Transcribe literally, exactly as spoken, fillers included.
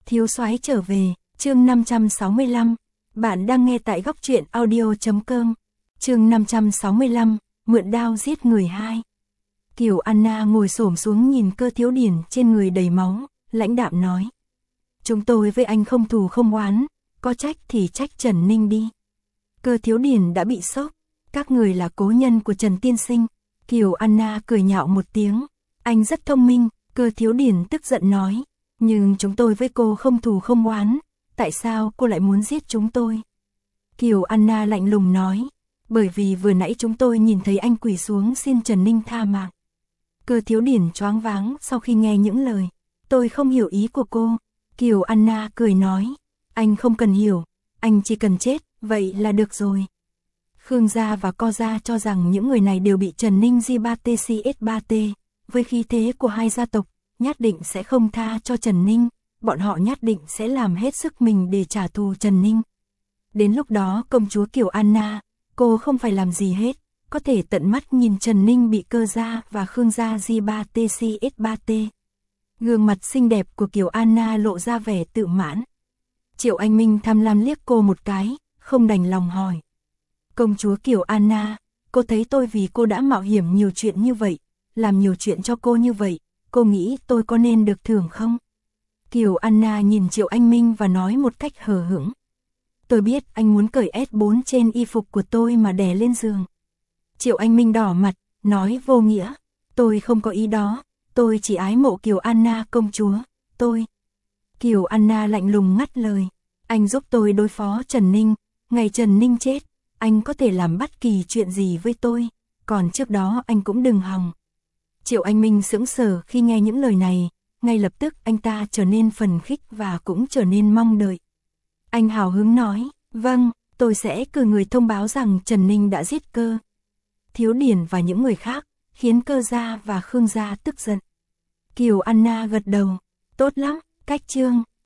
Thiếu soái trở về, chương năm trăm sáu mươi lăm. Bạn đang nghe tại góc truyện audio chấm com. Chương năm trăm sáu mươi lăm, mượn đao giết người hai. Kiều Anna ngồi xổm xuống nhìn Cơ Thiếu Điển trên người đầy máu, lãnh đạm nói: "Chúng tôi với anh không thù không oán, có trách thì trách Trần Ninh đi." Cơ Thiếu Điển đã bị sốc: "Các người là cố nhân của Trần tiên sinh." Kiều Anna cười nhạo một tiếng: "Anh rất thông minh." Cơ Thiếu Điển tức giận nói: "Nhưng chúng tôi với cô không thù không oán, tại sao cô lại muốn giết chúng tôi?" Kiều Anna lạnh lùng nói: "Bởi vì vừa nãy chúng tôi nhìn thấy anh quỳ xuống xin Trần Ninh tha mạng." Cơ Thiếu Điển choáng váng sau khi nghe những lời: "Tôi không hiểu ý của cô." Kiều Anna cười nói: "Anh không cần hiểu, anh chỉ cần chết, vậy là được rồi." Khương gia và Co gia cho rằng những người này đều bị Trần Ninh giê ba tê xê ét ba tê, với khí thế của hai gia tộc, nhất định sẽ không tha cho Trần Ninh, bọn họ nhất định sẽ làm hết sức mình để trả thù Trần Ninh. Đến lúc đó công chúa Kiều Anna, cô không phải làm gì hết, có thể tận mắt nhìn Trần Ninh bị Cơ gia và Khương gia giê ba tê xê ét ba tê. Gương mặt xinh đẹp của Kiều Anna lộ ra vẻ tự mãn. Triệu Anh Minh tham lam liếc cô một cái, không đành lòng hỏi: "Công chúa Kiều Anna, cô thấy tôi vì cô đã mạo hiểm nhiều chuyện như vậy, làm nhiều chuyện cho cô như vậy, cô nghĩ tôi có nên được thưởng không?" Kiều Anna nhìn Triệu Anh Minh và nói một cách hờ hững: "Tôi biết anh muốn cởi ét bốn trên y phục của tôi mà đè lên giường." Triệu Anh Minh đỏ mặt, nói vô nghĩa: "Tôi không có ý đó, tôi chỉ ái mộ Kiều Anna công chúa, tôi." Kiều Anna lạnh lùng ngắt lời: "Anh giúp tôi đối phó Trần Ninh, ngày Trần Ninh chết, anh có thể làm bất kỳ chuyện gì với tôi, còn trước đó anh cũng đừng hòng." Triệu Anh Minh sững sờ khi nghe những lời này, ngay lập tức anh ta trở nên phấn khích và cũng trở nên mong đợi. Anh hào hứng nói: "Vâng, tôi sẽ cử người thông báo rằng Trần Ninh đã giết Cơ Thiếu Điển và những người khác, khiến Cơ gia và Khương gia tức giận." Kiều Anna gật đầu: "Tốt lắm, cách chương."